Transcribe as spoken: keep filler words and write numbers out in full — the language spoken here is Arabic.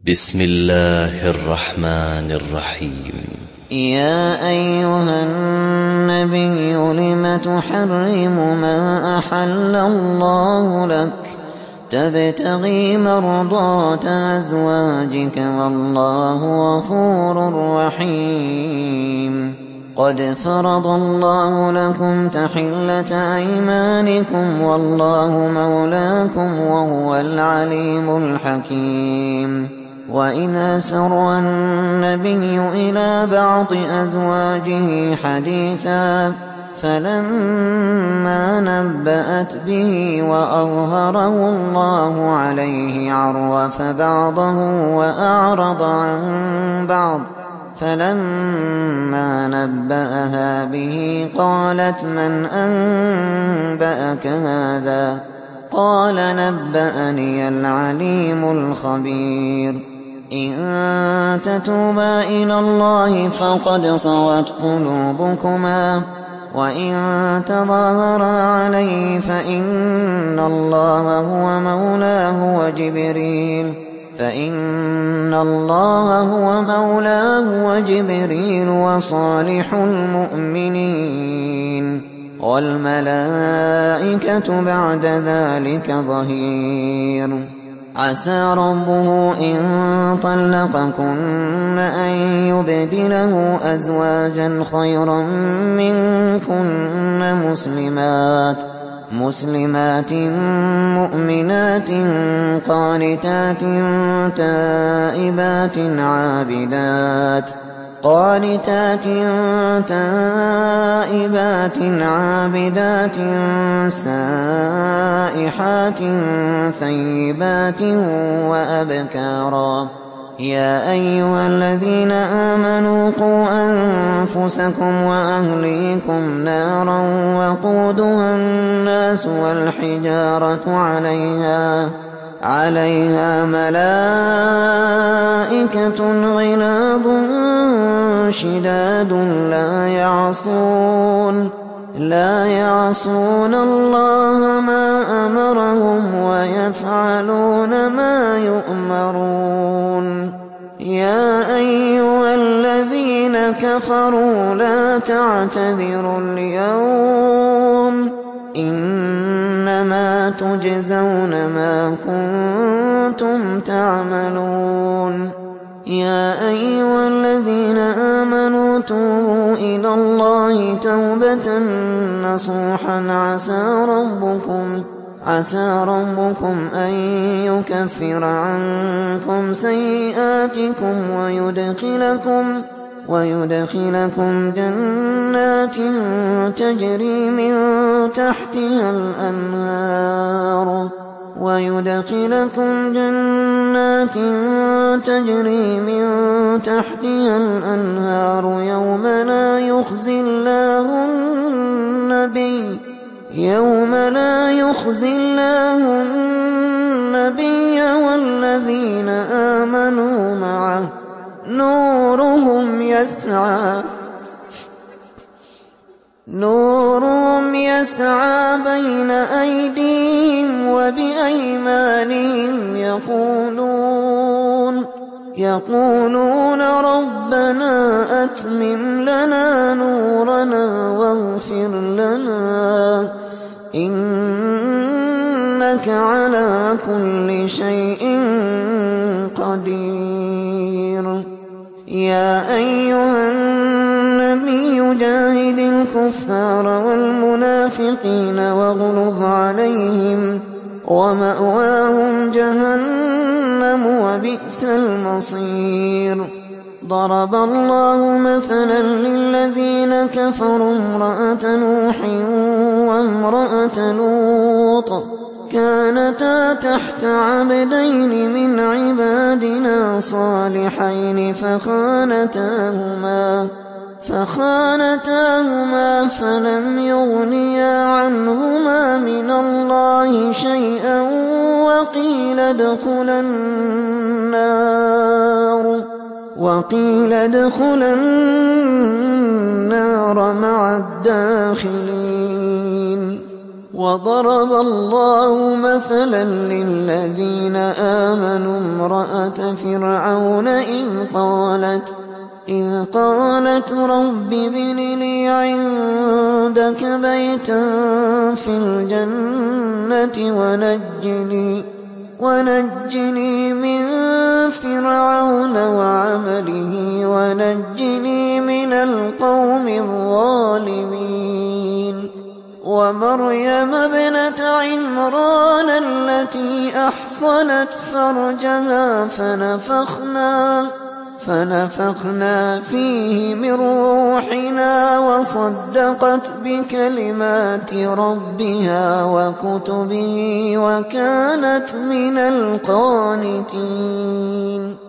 بسم الله الرحمن الرحيم. يا أيها النبي لم تحرم ما أحل الله لك تبتغي مرضات أزواجك والله غفور رحيم. قد فرض الله لكم تحلة أيمانكم والله مولاكم وهو العليم الحكيم. وإذا سر النبي إلى بعض أزواجه حديثا فلما نبأت به وأظهره الله عليه عرف بعضه وأعرض عن بعض، فلما نبأها به قالت من أنبأك هذا؟ قال نبأني العليم الخبير. إن تتوبا إلى الله فقد صغت قلوبكما وإن تظاهرا عليه فإن الله هو مولاه وجبريل فإن الله هو مولاه وجبريل وصالح المؤمنين والملائكة بعد ذلك ظهير. عسى ربه إن طلقكن أن يبدله أزواجا خيرا منكن مسلمات مسلمات مؤمنات قانتات تائبات عابدات قانتات تائبات عابدات سائحات ثيبات وأبكارا. يا أيها الذين آمنوا قوا أنفسكم وأهليكم نارا وقودها الناس والحجارة عليها عليها ملائكة غلاظ شداد لا يعصون لا يعصون الله ما أمرهم ويفعلون ما يؤمرون. يا أيها الذين كفروا لا تعتذروا اليوم إنما تجزون ما كنتم تعملون. يا أيها الذين آمنوا توبوا إلى الله توبة نصوحا عسى ربكم عسى ربكم أن يكفر عنكم سيئاتكم ويدخلكم ويدخلكم جنات تجري من تحتها الأنهار ويدخلكم جنات تجري من تحتها الأنهار يوم لا يخزي الله النبي يوم لا يخزي الله النبي والذين آمنوا معه نورهم يسعى نورهم يسعى بين أيديهم وبأيمانهم يقولون يقولون ربنا أتمم لنا نورنا واغفر لنا إنك على كل شيء قدير. يا أيها النبي جاهد الكفار والمنافقين واغلظ عليهم ومأواهم جهنم وبئس المصير. ضرب الله مثلا للذين كفروا امرأة نوح وامرأة لوط كانتا تحت عبدين من عبادنا صالحين فخانتاهما فخانتاهما فلم يغنيا عنهما من الله شيئا وقيل ادخلا النار وقيل ادخلا النار مع الداخلين. وضرب الله مثلا للذين آمنوا امرأة فرعون إذ قالت إذ قالت رب ابن لي عندك بيتا في الجنة ونجني ونجني من فرعون وعمله ونجني من القوم الظالمين ومريم ابنة عمران التي أحصنت فرجها فنفخنا فنفخنا فيه من روحنا وصدقت بكلمات ربها وكتبه وكانت من القانتين